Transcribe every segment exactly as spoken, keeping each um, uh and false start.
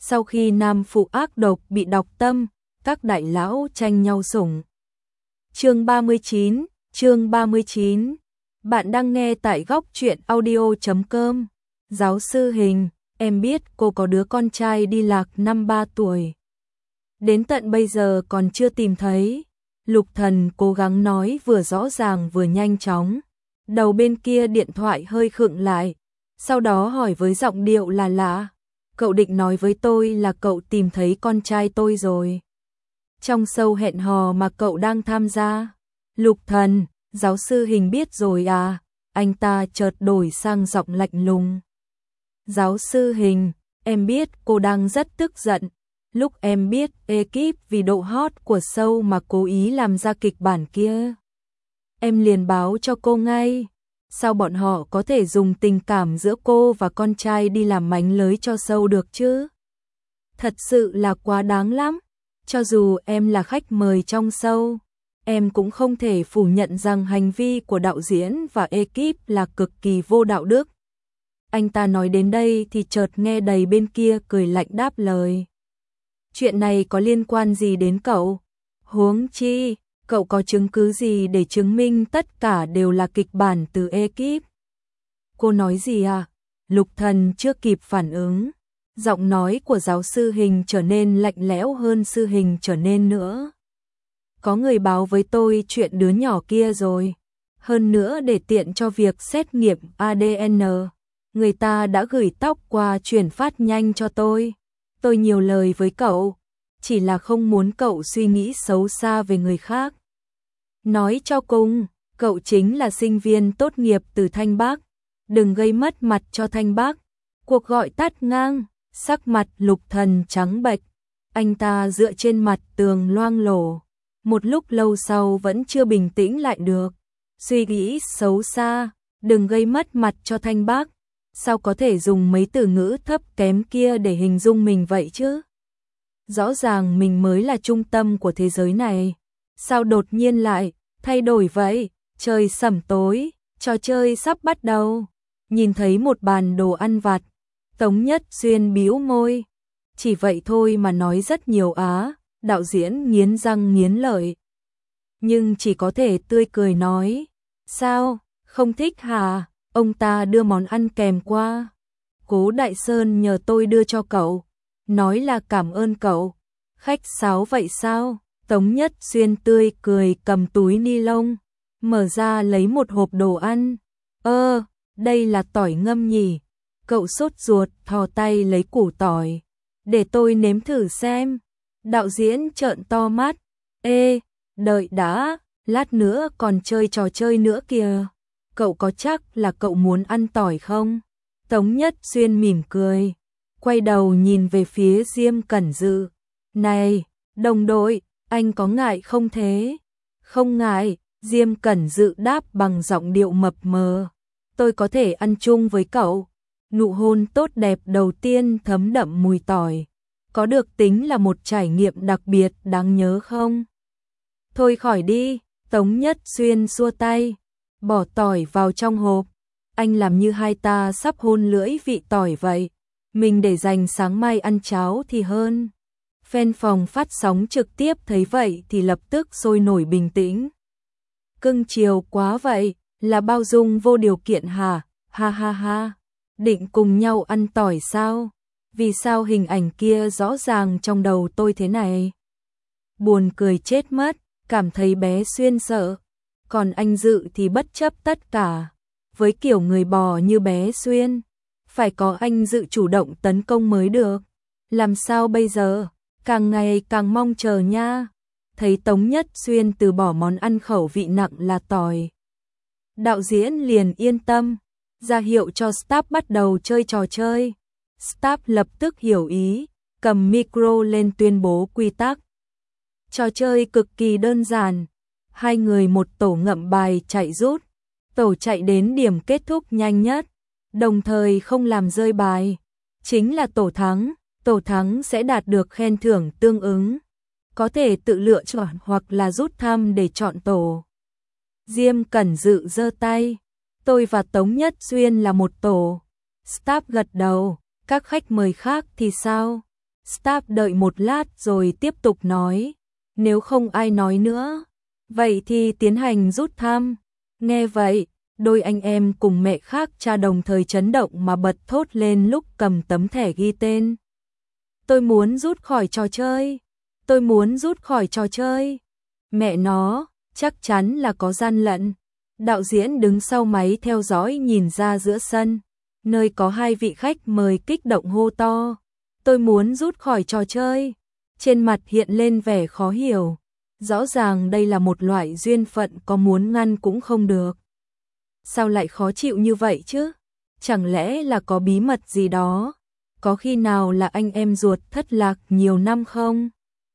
Sau khi nam phụ ác độc bị đọc tâm, các đại lão tranh nhau sủng. Chương ba mươi chín, chương ba mươi chín. Bạn đang nghe tại góc truyện audio chấm com. Giáo sư Hình, em biết cô có đứa con trai đi lạc năm ba tuổi. Đến tận bây giờ còn chưa tìm thấy. Lục Thần cố gắng nói vừa rõ ràng vừa nhanh chóng. Đầu bên kia điện thoại hơi khựng lại, sau đó hỏi với giọng điệu là lạ. Cậu định nói với tôi là cậu tìm thấy con trai tôi rồi. Trong show hẹn hò mà cậu đang tham gia. Lục Thần, giáo sư Hình biết rồi à? Anh ta chợt đổi sang giọng lạnh lùng. Giáo sư Hình, em biết cô đang rất tức giận. Lúc em biết ekip vì độ hot của show mà cố ý làm ra kịch bản kia, em liền báo cho cô ngay. Sao bọn họ có thể dùng tình cảm giữa cô và con trai đi làm mánh lới cho show được chứ? Thật sự là quá đáng lắm. Cho dù em là khách mời trong show, em cũng không thể phủ nhận rằng hành vi của đạo diễn và ekip là cực kỳ vô đạo đức. Anh ta nói đến đây thì chợt nghe đầy bên kia cười lạnh đáp lời. Chuyện này có liên quan gì đến cậu? Huống chi, cậu có chứng cứ gì để chứng minh tất cả đều là kịch bản từ ekip? Cô nói gì à? Lục Thần chưa kịp phản ứng. Giọng nói của giáo sư Hình trở nên lạnh lẽo hơn sư Hình trở nên nữa. Có người báo với tôi chuyện đứa nhỏ kia rồi. Hơn nữa để tiện cho việc xét nghiệm a đê en, người ta đã gửi tóc qua chuyển phát nhanh cho tôi. Tôi nhiều lời với cậu, chỉ là không muốn cậu suy nghĩ xấu xa về người khác. Nói cho cùng, cậu chính là sinh viên tốt nghiệp từ Thanh Bắc. Đừng gây mất mặt cho Thanh Bắc. Cuộc gọi tắt ngang, sắc mặt Lục Thần trắng bệch. Anh ta dựa trên mặt tường loang lổ. Một lúc lâu sau vẫn chưa bình tĩnh lại được. Suy nghĩ xấu xa, đừng gây mất mặt cho Thanh Bắc. Sao có thể dùng mấy từ ngữ thấp kém kia để hình dung mình vậy chứ? Rõ ràng mình mới là trung tâm của thế giới này. Sao đột nhiên lại thay đổi vậy? Trời sẩm tối, trò chơi sắp bắt đầu. Nhìn thấy một bàn đồ ăn vặt, Tống Nhất Xuyên bĩu môi. Chỉ vậy thôi mà nói rất nhiều á. Đạo diễn nghiến răng nghiến lợi, nhưng chỉ có thể tươi cười nói. Sao, không thích hả? Ông ta đưa món ăn kèm qua. Cố Đại Sơn nhờ tôi đưa cho cậu, nói là cảm ơn cậu. Khách sáo vậy sao? Tống Nhất Xuyên tươi cười cầm túi ni lông, mở ra lấy một hộp đồ ăn. Ơ, đây là tỏi ngâm nhỉ? Cậu sốt ruột thò tay lấy củ tỏi. Để tôi nếm thử xem. Đạo diễn trợn to mắt. Ê, đợi đã, lát nữa còn chơi trò chơi nữa kìa. Cậu có chắc là cậu muốn ăn tỏi không? Tống Nhất Xuyên mỉm cười, quay đầu nhìn về phía Diêm Cẩn Dự. Này, đồng đội, anh có ngại không thế? Không ngại, Diêm Cẩn Dự đáp bằng giọng điệu mập mờ. Tôi có thể ăn chung với cậu. Nụ hôn tốt đẹp đầu tiên thấm đậm mùi tỏi. Có được tính là một trải nghiệm đặc biệt đáng nhớ không? Thôi khỏi đi, Tống Nhất Xuyên xua tay, bỏ tỏi vào trong hộp. Anh làm như hai ta sắp hôn lưỡi vị tỏi vậy. Mình để dành sáng mai ăn cháo thì hơn. Fan phòng phát sóng trực tiếp thấy vậy thì lập tức sôi nổi bình tĩnh. Cưng chiều quá vậy, là bao dung vô điều kiện hả? Ha ha ha, định cùng nhau ăn tỏi sao? Vì sao hình ảnh kia rõ ràng trong đầu tôi thế này? Buồn cười chết mất, cảm thấy bé Xuyên sợ. Còn anh Dự thì bất chấp tất cả. Với kiểu người bò như bé Xuyên, phải có anh Dự chủ động tấn công mới được. Làm sao bây giờ? Càng ngày càng mong chờ nha. Thấy Tống Nhất Xuyên từ bỏ món ăn khẩu vị nặng là tỏi, đạo diễn liền yên tâm, ra hiệu cho staff bắt đầu chơi trò chơi. Staff lập tức hiểu ý, cầm micro lên tuyên bố quy tắc. Trò chơi cực kỳ đơn giản, hai người một tổ ngậm bài chạy rút, tổ chạy đến điểm kết thúc nhanh nhất, đồng thời không làm rơi bài, chính là tổ thắng, tổ thắng sẽ đạt được khen thưởng tương ứng, có thể tự lựa chọn hoặc là rút thăm để chọn tổ. Diêm Cẩn Dự giơ tay, tôi và Tống Nhất Xuyên là một tổ. Staff gật đầu. Các khách mời khác thì sao? Staff đợi một lát rồi tiếp tục nói, nếu không ai nói nữa, vậy thì tiến hành rút thăm. Nghe vậy, đôi anh em cùng mẹ khác cha đồng thời chấn động mà bật thốt lên lúc cầm tấm thẻ ghi tên. Tôi muốn rút khỏi trò chơi, tôi muốn rút khỏi trò chơi. Mẹ nó, chắc chắn là có gian lận. Đạo diễn đứng sau máy theo dõi nhìn ra giữa sân, nơi có hai vị khách mời kích động hô to. Tôi muốn rút khỏi trò chơi. Trên mặt hiện lên vẻ khó hiểu. Rõ ràng đây là một loại duyên phận có muốn ngăn cũng không được. Sao lại khó chịu như vậy chứ? Chẳng lẽ là có bí mật gì đó? Có khi nào là anh em ruột thất lạc nhiều năm không?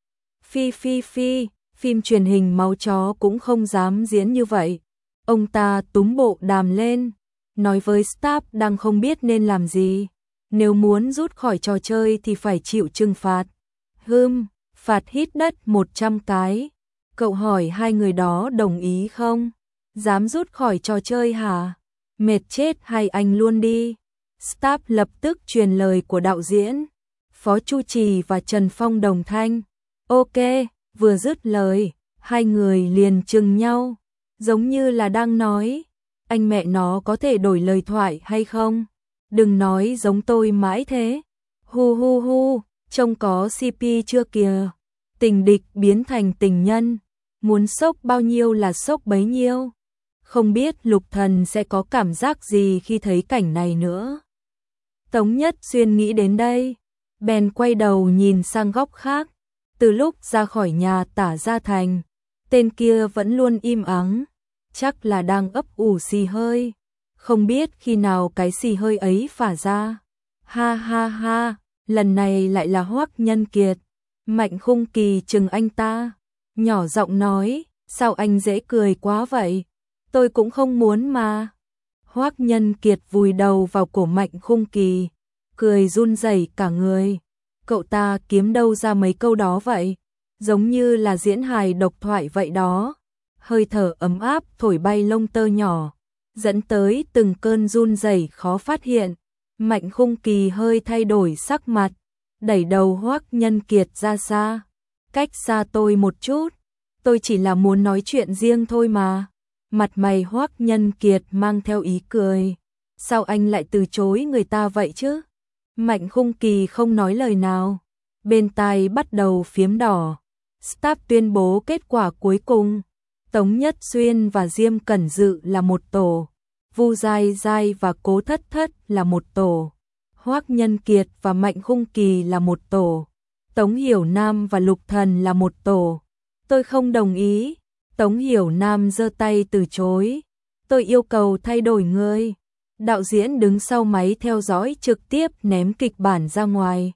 Phi phi phi, phim truyền hình máu chó cũng không dám diễn như vậy. Ông ta túm bộ đàm lên, nói với staff đang không biết nên làm gì. Nếu muốn rút khỏi trò chơi thì phải chịu trừng phạt. Hừm, phạt hít đất một trăm cái. Cậu hỏi hai người đó đồng ý không? Dám rút khỏi trò chơi hả? Mệt chết hay anh luôn đi. Staff lập tức truyền lời của đạo diễn. Phó Chu Trì và Trần Phong đồng thanh. Ok, vừa dứt lời, hai người liền chừng nhau. Giống như là đang nói, anh mẹ nó có thể đổi lời thoại hay không? Đừng nói giống tôi mãi thế. Hu hu hu, trông có xê pê chưa kìa. Tình địch biến thành tình nhân. Muốn sốc bao nhiêu là sốc bấy nhiêu. Không biết Lục Thần sẽ có cảm giác gì khi thấy cảnh này nữa. Tống Nhất Xuyên nghĩ đến đây, bèn quay đầu nhìn sang góc khác. Từ lúc ra khỏi nhà Tả Gia Thành, tên kia vẫn luôn im ắng, chắc là đang ấp ủ xì hơi. Không biết khi nào cái xì hơi ấy phả ra. Ha ha ha, lần này lại là Hoắc Nhân Kiệt. Mạnh Khung Kỳ chừng anh ta, nhỏ giọng nói, sao anh dễ cười quá vậy? Tôi cũng không muốn mà. Hoắc Nhân Kiệt vùi đầu vào cổ Mạnh Khung Kỳ, cười run rẩy cả người. Cậu ta kiếm đâu ra mấy câu đó vậy? Giống như là diễn hài độc thoại vậy đó. Hơi thở ấm áp thổi bay lông tơ nhỏ, dẫn tới từng cơn run rẩy khó phát hiện. Mạnh Khung Kỳ hơi thay đổi sắc mặt, đẩy đầu Hoắc Nhân Kiệt ra xa. Cách xa tôi một chút, tôi chỉ là muốn nói chuyện riêng thôi mà. Mặt mày Hoắc Nhân Kiệt mang theo ý cười. Sao anh lại từ chối người ta vậy chứ? Mạnh Khung Kỳ không nói lời nào, bên tai bắt đầu phiếm đỏ. Staff tuyên bố kết quả cuối cùng. Tống Nhất Xuyên và Diêm Cẩn Dự là một tổ, Vu Giai Giai và Cố Thất Thất là một tổ, Hoắc Nhân Kiệt và Mạnh Khung Kỳ là một tổ, Tống Hiểu Nam và Lục Thần là một tổ. Tôi không đồng ý. Tống Hiểu Nam giơ tay từ chối. Tôi yêu cầu thay đổi người. Đạo diễn đứng sau máy theo dõi trực tiếp ném kịch bản ra ngoài.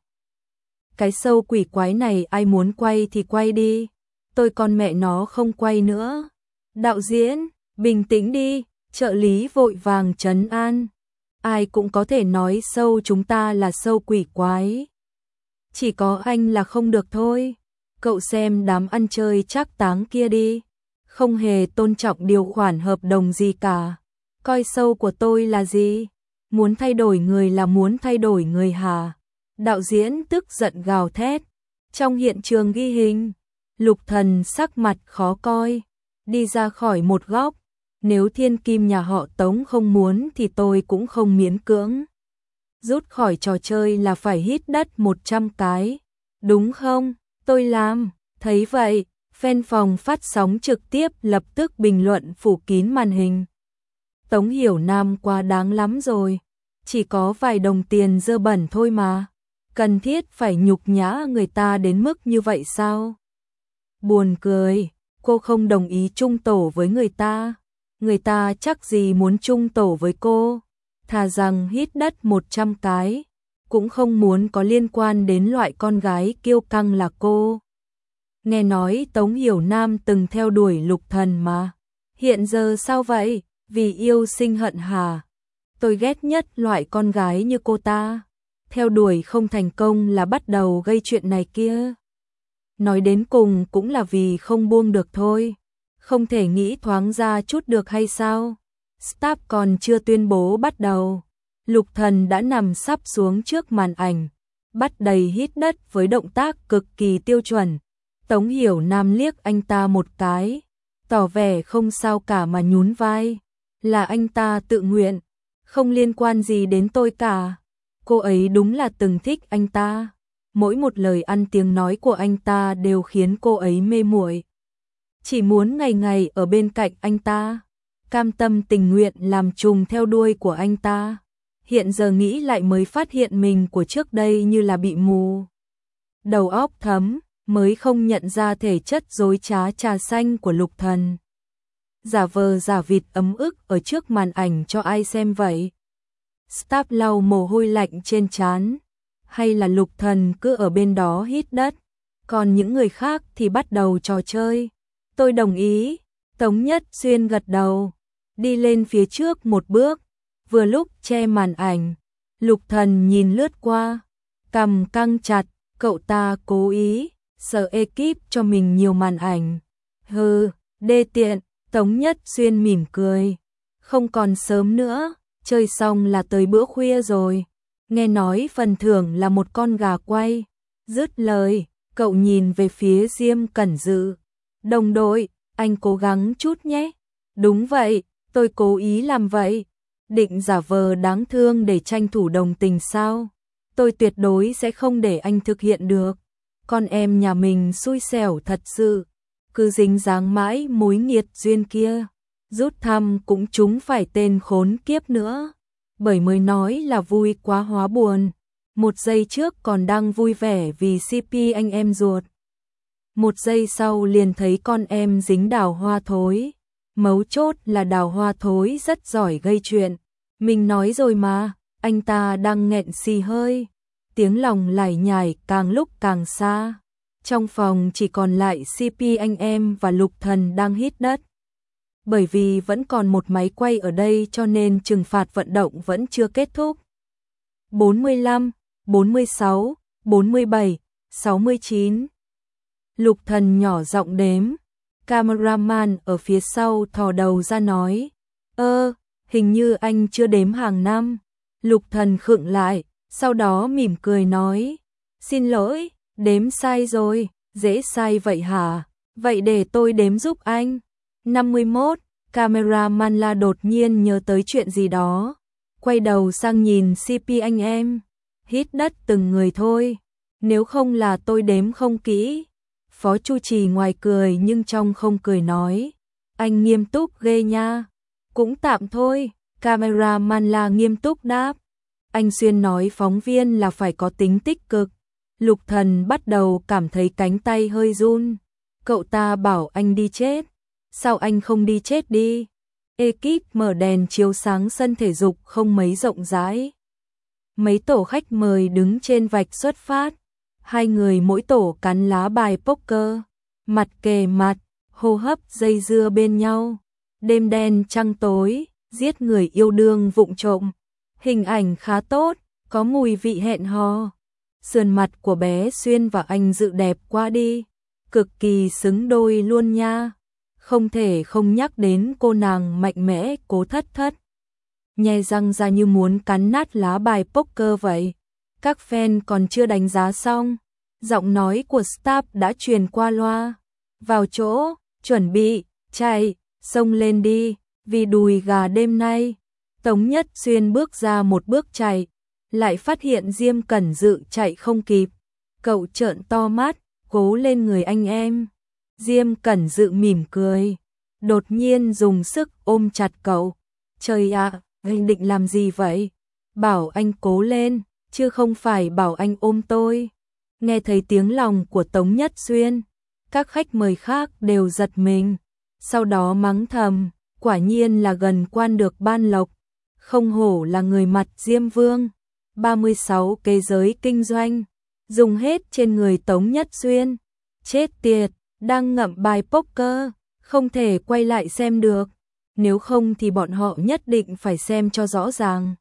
Cái show quỷ quái này ai muốn quay thì quay đi. Tôi con mẹ nó không quay nữa. Đạo diễn, bình tĩnh đi. Trợ lý vội vàng trấn an. Ai cũng có thể nói show chúng ta là show quỷ quái. Chỉ có anh là không được thôi. Cậu xem đám ăn chơi trác táng kia đi. Không hề tôn trọng điều khoản hợp đồng gì cả. Coi show của tôi là gì? Muốn thay đổi người là muốn thay đổi người hả? Đạo diễn tức giận gào thét. Trong hiện trường ghi hình, Lục Thần sắc mặt khó coi, đi ra khỏi một góc. Nếu thiên kim nhà họ Tống không muốn thì tôi cũng không miễn cưỡng. Rút khỏi trò chơi là phải hít đất một trăm cái. Đúng không? Tôi làm. Thấy vậy, fan phòng phát sóng trực tiếp lập tức bình luận phủ kín màn hình. Tống Hiểu Nam quá đáng lắm rồi. Chỉ có vài đồng tiền dơ bẩn thôi mà. Cần thiết phải nhục nhã người ta đến mức như vậy sao? Buồn cười, cô không đồng ý chung tổ với người ta. Người ta chắc gì muốn chung tổ với cô. Thà rằng hít đất một trăm cái, cũng không muốn có liên quan đến loại con gái kiêu căng là cô. Nghe nói Tống Hiểu Nam từng theo đuổi Lục Thần mà. Hiện giờ sao vậy? Vì yêu sinh hận hả? Tôi ghét nhất loại con gái như cô ta. Theo đuổi không thành công là bắt đầu gây chuyện này kia. Nói đến cùng cũng là vì không buông được thôi. Không thể nghĩ thoáng ra chút được hay sao? Staff còn chưa tuyên bố bắt đầu. Lục Thần đã nằm sắp xuống trước màn ảnh. bắt đầy hít đất với động tác cực kỳ tiêu chuẩn. Tống Hiểu Nam liếc anh ta một cái, tỏ vẻ không sao cả mà nhún vai, là anh ta tự nguyện, không liên quan gì đến tôi cả. Cô ấy đúng là từng thích anh ta, mỗi một lời ăn tiếng nói của anh ta đều khiến cô ấy mê muội, chỉ muốn ngày ngày ở bên cạnh anh ta, cam tâm tình nguyện làm trùng theo đuôi của anh ta. Hiện giờ nghĩ lại mới phát hiện mình của trước đây như là bị mù đầu óc thấm, mới không nhận ra thể chất dối trá trà xanh của Lục Thần. Giả vờ giả vịt ấm ức ở trước màn ảnh cho ai xem vậy? Staff lau mồ hôi lạnh trên trán, hay là Lục Thần cứ ở bên đó hít đất, còn những người khác thì bắt đầu trò chơi? Tôi đồng ý. Tống Nhất Xuyên gật đầu, đi lên phía trước một bước, vừa lúc che màn ảnh. Lục Thần nhìn lướt qua, cằm căng chặt, cậu ta cố ý sợ ekip cho mình nhiều màn ảnh. Hừ, đê tiện. Tống Nhất Xuyên mỉm cười, không còn sớm nữa, chơi xong là tới bữa khuya rồi. Nghe nói phần thưởng là một con gà quay. Dứt lời, cậu nhìn về phía Diêm Cẩn Dự. Đồng đội, anh cố gắng chút nhé. Đúng vậy, tôi cố ý làm vậy. Định giả vờ đáng thương để tranh thủ đồng tình sao? Tôi tuyệt đối sẽ không để anh thực hiện được. Con em nhà mình xui xẻo thật sự, cứ dính dáng mãi mối nghiệt duyên kia. Rút thăm cũng trúng phải tên khốn kiếp nữa. Bởi mới nói là vui quá hóa buồn. Một giây trước còn đang vui vẻ vì xê pê anh em ruột. Một giây sau liền thấy con em dính Đào Hoa Thối. Mấu chốt là Đào Hoa Thối rất giỏi gây chuyện. Mình nói rồi mà, anh ta đang nghẹn xì hơi. Tiếng lòng lải nhải càng lúc càng xa. Trong phòng chỉ còn lại xê pê anh em và Lục Thần đang hít đất. Bởi vì vẫn còn một máy quay ở đây cho nên trừng phạt vận động vẫn chưa kết thúc. bốn mươi lăm, bốn mươi sáu, bốn mươi bảy, sáu mươi chín. Lục Thần nhỏ giọng đếm. Cameraman ở phía sau thò đầu ra nói, ơ, hình như anh chưa đếm hàng năm. Lục Thần khựng lại, sau đó mỉm cười nói, xin lỗi, đếm sai rồi. Dễ sai vậy hả? Vậy để tôi đếm giúp anh. năm mươi mốt. Cameraman la đột nhiên nhớ tới chuyện gì đó, quay đầu sang nhìn xê pê anh em. Hít đất từng người thôi, nếu không là tôi đếm không kỹ. Phó Chu Trì ngoài cười nhưng trong không cười nói, anh nghiêm túc ghê nha. Cũng tạm thôi. Cameraman la nghiêm túc đáp. Anh Xuyên nói phóng viên là phải có tính tích cực. Lục Thần bắt đầu cảm thấy cánh tay hơi run. Cậu ta bảo anh đi chết. Sao anh không đi chết đi? Ekip mở đèn chiếu sáng sân thể dục không mấy rộng rãi. Mấy tổ khách mời đứng trên vạch xuất phát. Hai người mỗi tổ cắn lá bài poker, mặt kề mặt, hô hấp dây dưa bên nhau. Đêm đen trăng tối, giết người yêu đương vụng trộm. Hình ảnh khá tốt, có mùi vị hẹn hò. Sườn mặt của bé Xuyên và anh Dự đẹp quá đi, cực kỳ xứng đôi luôn nha. Không thể không nhắc đến cô nàng mạnh mẽ Cố Thất Thất. Nhe răng ra như muốn cắn nát lá bài poker vậy. Các fan còn chưa đánh giá xong, giọng nói của staff đã truyền qua loa. Vào chỗ, chuẩn bị, chạy, xông lên đi, vì đùi gà đêm nay. Tống Nhất Xuyên bước ra một bước chạy, lại phát hiện Diêm Cẩn Dự chạy không kịp. Cậu trợn to mắt, cố lên người anh em. Diêm Cẩn Dự mỉm cười, đột nhiên dùng sức ôm chặt cậu. Trời ạ, anh định làm gì vậy? Bảo anh cố lên, chứ không phải bảo anh ôm tôi. Nghe thấy tiếng lòng của Tống Nhất Xuyên, các khách mời khác đều giật mình. Sau đó mắng thầm, quả nhiên là gần quan được ban lộc. Không hổ là người mặt Diêm Vương. ba mươi sáu kế giới kinh doanh, dùng hết trên người Tống Nhất Xuyên. Chết tiệt, đang ngậm bài poker, không thể quay lại xem được. Nếu không thì bọn họ nhất định phải xem cho rõ ràng.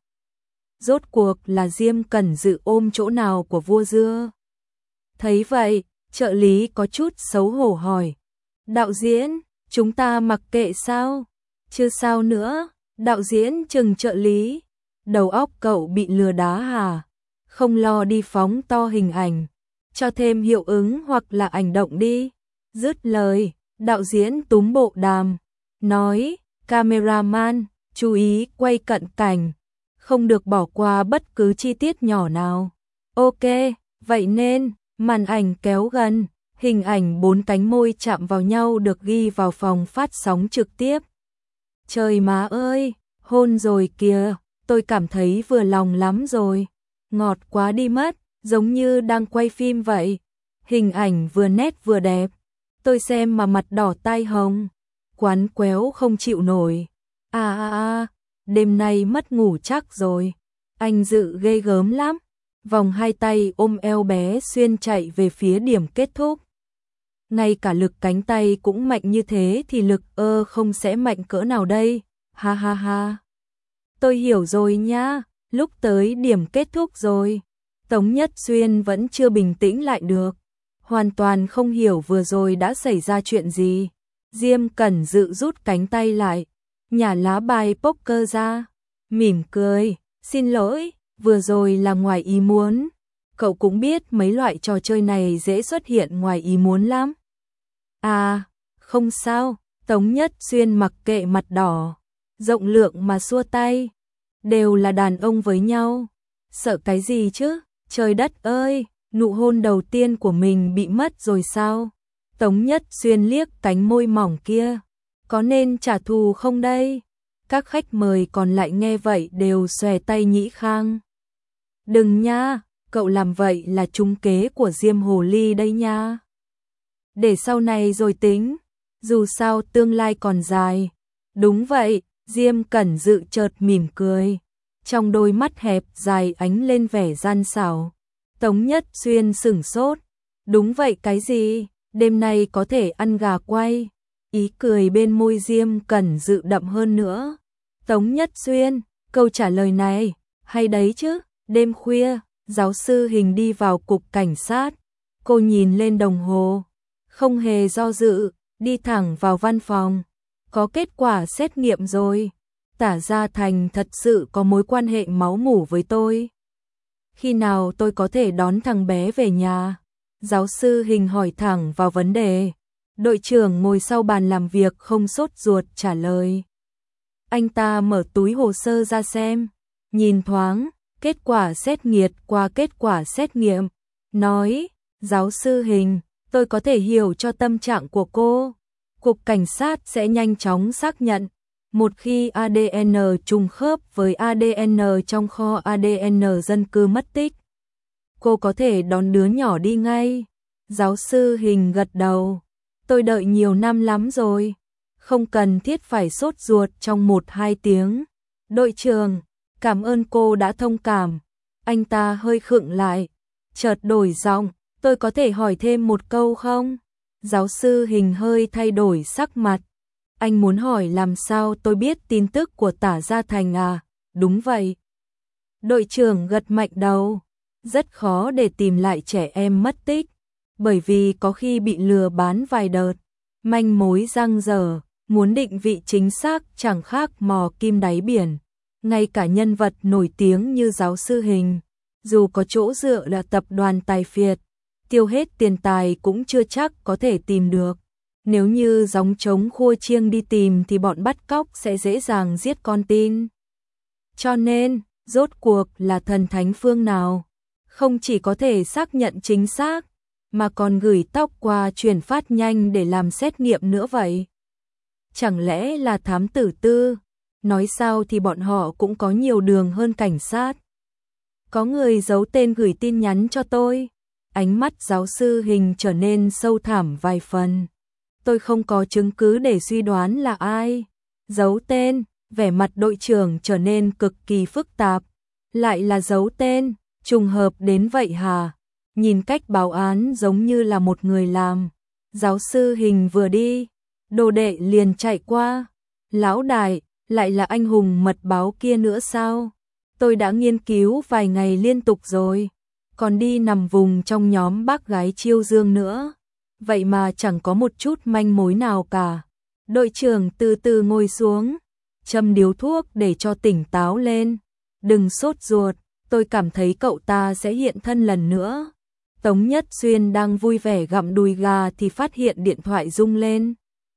Rốt cuộc là Diêm Cẩn Dự ôm chỗ nào của vua dưa. Thấy vậy, trợ lý có chút xấu hổ hỏi, đạo diễn, chúng ta mặc kệ sao? Chứ sao nữa? Đạo diễn chừng trợ lý, đầu óc cậu bị lừa đá hả? không lo đi phóng to hình ảnh, cho thêm hiệu ứng hoặc là ảnh động đi. Dứt lời, đạo diễn túm bộ đàm, nói, cameraman, chú ý quay cận cảnh, không được bỏ qua bất cứ chi tiết nhỏ nào. Ok, vậy nên, màn ảnh kéo gần, hình ảnh bốn cánh môi chạm vào nhau được ghi vào phòng phát sóng trực tiếp. Trời má ơi, hôn rồi kìa, tôi cảm thấy vừa lòng lắm rồi. Ngọt quá đi mất, giống như đang quay phim vậy. Hình ảnh vừa nét vừa đẹp. Tôi xem mà mặt đỏ tai hồng, quán quéo không chịu nổi. À à à, đêm nay mất ngủ chắc rồi. Anh Dự ghê gớm lắm. Vòng hai tay ôm eo bé Xuyên chạy về phía điểm kết thúc. Ngay cả lực cánh tay cũng mạnh như thế thì lực ơ không sẽ mạnh cỡ nào đây. Ha ha ha. Tôi hiểu rồi nha, lúc tới điểm kết thúc rồi. Tống Nhất Xuyên vẫn chưa bình tĩnh lại được. Hoàn toàn không hiểu vừa rồi đã xảy ra chuyện gì. Diêm Cẩn Dự rút cánh tay lại, nhả lá bài poker ra, mỉm cười, xin lỗi, vừa rồi là ngoài ý muốn. Cậu cũng biết mấy loại trò chơi này dễ xuất hiện ngoài ý muốn lắm. À, không sao, Tống Nhất Xuyên mặc kệ mặt đỏ, rộng lượng mà xua tay. Đều là đàn ông với nhau, sợ cái gì chứ, trời đất ơi, nụ hôn đầu tiên của mình bị mất rồi sao? Tống Nhất Xuyên liếc cánh môi mỏng kia, có nên trả thù không đây? Các khách mời còn lại nghe vậy đều xòe tay nhĩ khang. Đừng nha, cậu làm vậy là trúng kế của Diêm Hồ Ly đây nha. Để sau này rồi tính, dù sao tương lai còn dài. Đúng vậy, Diêm Cẩn Dự chợt mỉm cười, trong đôi mắt hẹp dài ánh lên vẻ gian xảo. Tống Nhất Xuyên sửng sốt, đúng vậy cái gì, đêm nay có thể ăn gà quay. Ý cười bên môi Diêm Cẩn Dự đậm hơn nữa. Tống Nhất Xuyên, câu trả lời này, hay đấy chứ, đêm khuya, giáo sư Hình đi vào cục cảnh sát. Cô nhìn lên đồng hồ, không hề do dự, đi thẳng vào văn phòng. Có kết quả xét nghiệm rồi. Tả Gia Thành thật sự có mối quan hệ máu mủ với tôi. Khi nào tôi có thể đón thằng bé về nhà? Giáo sư Hình hỏi thẳng vào vấn đề. Đội trưởng ngồi sau bàn làm việc không sốt ruột trả lời. Anh ta mở túi hồ sơ ra xem, nhìn thoáng, kết quả xét nghiệm qua kết quả xét nghiệm. Nói, giáo sư Hình, tôi có thể hiểu cho tâm trạng của cô. Cục cảnh sát sẽ nhanh chóng xác nhận. Một khi a đê en trùng khớp với a đê en trong kho a đê en dân cư mất tích, cô có thể đón đứa nhỏ đi ngay. Giáo sư Hình gật đầu. Tôi đợi nhiều năm lắm rồi. Không cần thiết phải sốt ruột trong một hai tiếng. Đội trưởng, cảm ơn cô đã thông cảm. Anh ta hơi khựng lại, chợt đổi giọng, tôi có thể hỏi thêm một câu không? Giáo sư Hình hơi thay đổi sắc mặt. Anh muốn hỏi làm sao tôi biết tin tức của Tả Gia Thành à? Đúng vậy. Đội trưởng gật mạnh đầu. Rất khó để tìm lại trẻ em mất tích, bởi vì có khi bị lừa bán vài đợt, manh mối dang dở, muốn định vị chính xác chẳng khác mò kim đáy biển. Ngay cả nhân vật nổi tiếng như giáo sư Hình, dù có chỗ dựa là tập đoàn tài phiệt, tiêu hết tiền tài cũng chưa chắc có thể tìm được. Nếu như gióng trống khua chiêng đi tìm thì bọn bắt cóc sẽ dễ dàng giết con tin. Cho nên, rốt cuộc là thần thánh phương nào, không chỉ có thể xác nhận chính xác, mà còn gửi tóc qua truyền phát nhanh để làm xét nghiệm nữa vậy. Chẳng lẽ là thám tử tư? Nói sao thì bọn họ cũng có nhiều đường hơn cảnh sát. Có người giấu tên gửi tin nhắn cho tôi. Ánh mắt giáo sư Hình trở nên sâu thẳm vài phần. Tôi không có chứng cứ để suy đoán là ai. Giấu tên, vẻ mặt đội trưởng trở nên cực kỳ phức tạp. Lại là giấu tên, trùng hợp đến vậy hả? Nhìn cách báo án giống như là một người làm. Giáo sư Hình vừa đi, đồ đệ liền chạy qua. Lão đại, lại là anh hùng mật báo kia nữa sao? Tôi đã nghiên cứu vài ngày liên tục rồi, còn đi nằm vùng trong nhóm bác gái Chiêu Dương nữa. Vậy mà chẳng có một chút manh mối nào cả. Đội trưởng từ từ ngồi xuống, châm điếu thuốc để cho tỉnh táo lên. Đừng sốt ruột, tôi cảm thấy cậu ta sẽ hiện thân lần nữa. Tống Nhất Xuyên đang vui vẻ gặm đùi gà thì phát hiện điện thoại rung lên.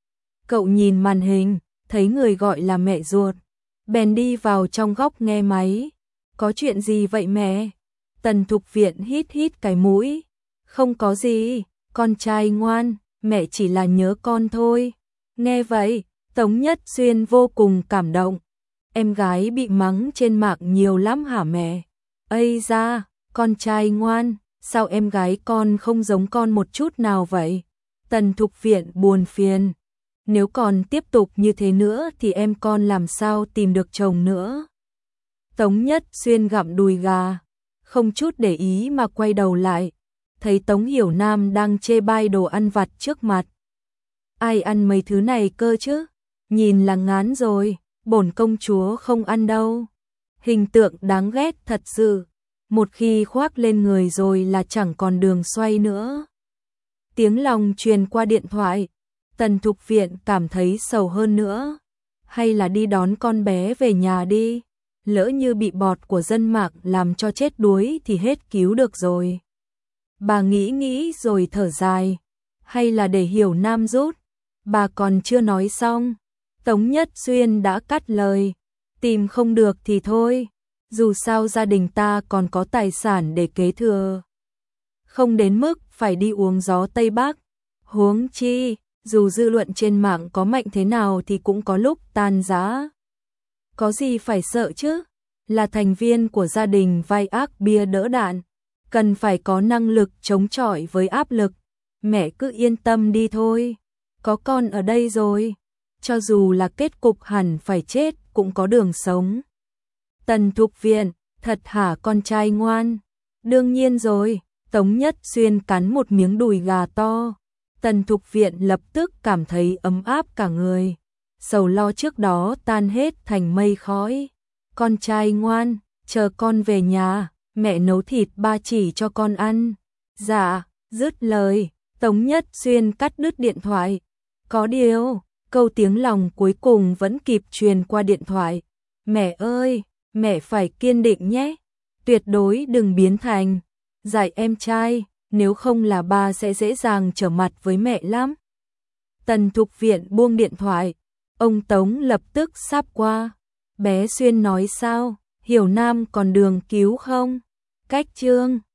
Cậu nhìn màn hình, thấy người gọi là mẹ ruột. Bèn đi vào trong góc nghe máy. Có chuyện gì vậy mẹ? Tần Thục Viện hít hít cái mũi. Không có gì, con trai ngoan, mẹ chỉ là nhớ con thôi. Nghe vậy, Tống Nhất Xuyên vô cùng cảm động. Em gái bị mắng trên mạng nhiều lắm hả mẹ? Ây da, con trai ngoan, sao em gái con không giống con một chút nào vậy? Tần Thục Viện buồn phiền. Nếu còn tiếp tục như thế nữa thì em con làm sao tìm được chồng nữa? Tống Nhất Xuyên gặm đùi gà, không chút để ý mà quay đầu lại, thấy Tống Hiểu Nam đang chê bai đồ ăn vặt trước mặt. Ai ăn mấy thứ này cơ chứ? Nhìn là ngán rồi, bổn công chúa không ăn đâu. Hình tượng đáng ghét thật sự, một khi khoác lên người rồi là chẳng còn đường xoay nữa. Tiếng lòng truyền qua điện thoại, Tần Thục Viện cảm thấy sầu hơn nữa. Hay là đi đón con bé về nhà đi, lỡ như bị bọt của dân mạng làm cho chết đuối thì hết cứu được rồi. Bà nghĩ nghĩ rồi thở dài, hay là để Hiểu Nam rút. Bà còn chưa nói xong, Tống Nhất Xuyên đã cắt lời. Tìm không được thì thôi, dù sao gia đình ta còn có tài sản để kế thừa. Không đến mức phải đi uống gió Tây Bắc. Huống chi, dù dư luận trên mạng có mạnh thế nào thì cũng có lúc tan rã. Có gì phải sợ chứ? Là thành viên của gia đình vai ác bia đỡ đạn, cần phải có năng lực chống chọi với áp lực. Mẹ cứ yên tâm đi thôi, có con ở đây rồi, cho dù là kết cục hẳn phải chết cũng có đường sống. Tần Thục Viện, thật hả con trai ngoan? Đương nhiên rồi. Tống Nhất Xuyên cắn một miếng đùi gà to. Tần Thục Viện lập tức cảm thấy ấm áp cả người. Sầu lo trước đó tan hết thành mây khói. Con trai ngoan, chờ con về nhà, mẹ nấu thịt ba chỉ cho con ăn. Dạ, dứt lời, Tống Nhất Xuyên cắt đứt điện thoại. Có điều, câu tiếng lòng cuối cùng vẫn kịp truyền qua điện thoại. Mẹ ơi, mẹ phải kiên định nhé. Tuyệt đối đừng biến thành dạy em trai, nếu không là ba sẽ dễ dàng trở mặt với mẹ lắm. Tần Thục Viện buông điện thoại, ông Tống lập tức sáp qua. Bé Xuyên nói sao, Hiểu Nam còn đường cứu không? Cách chương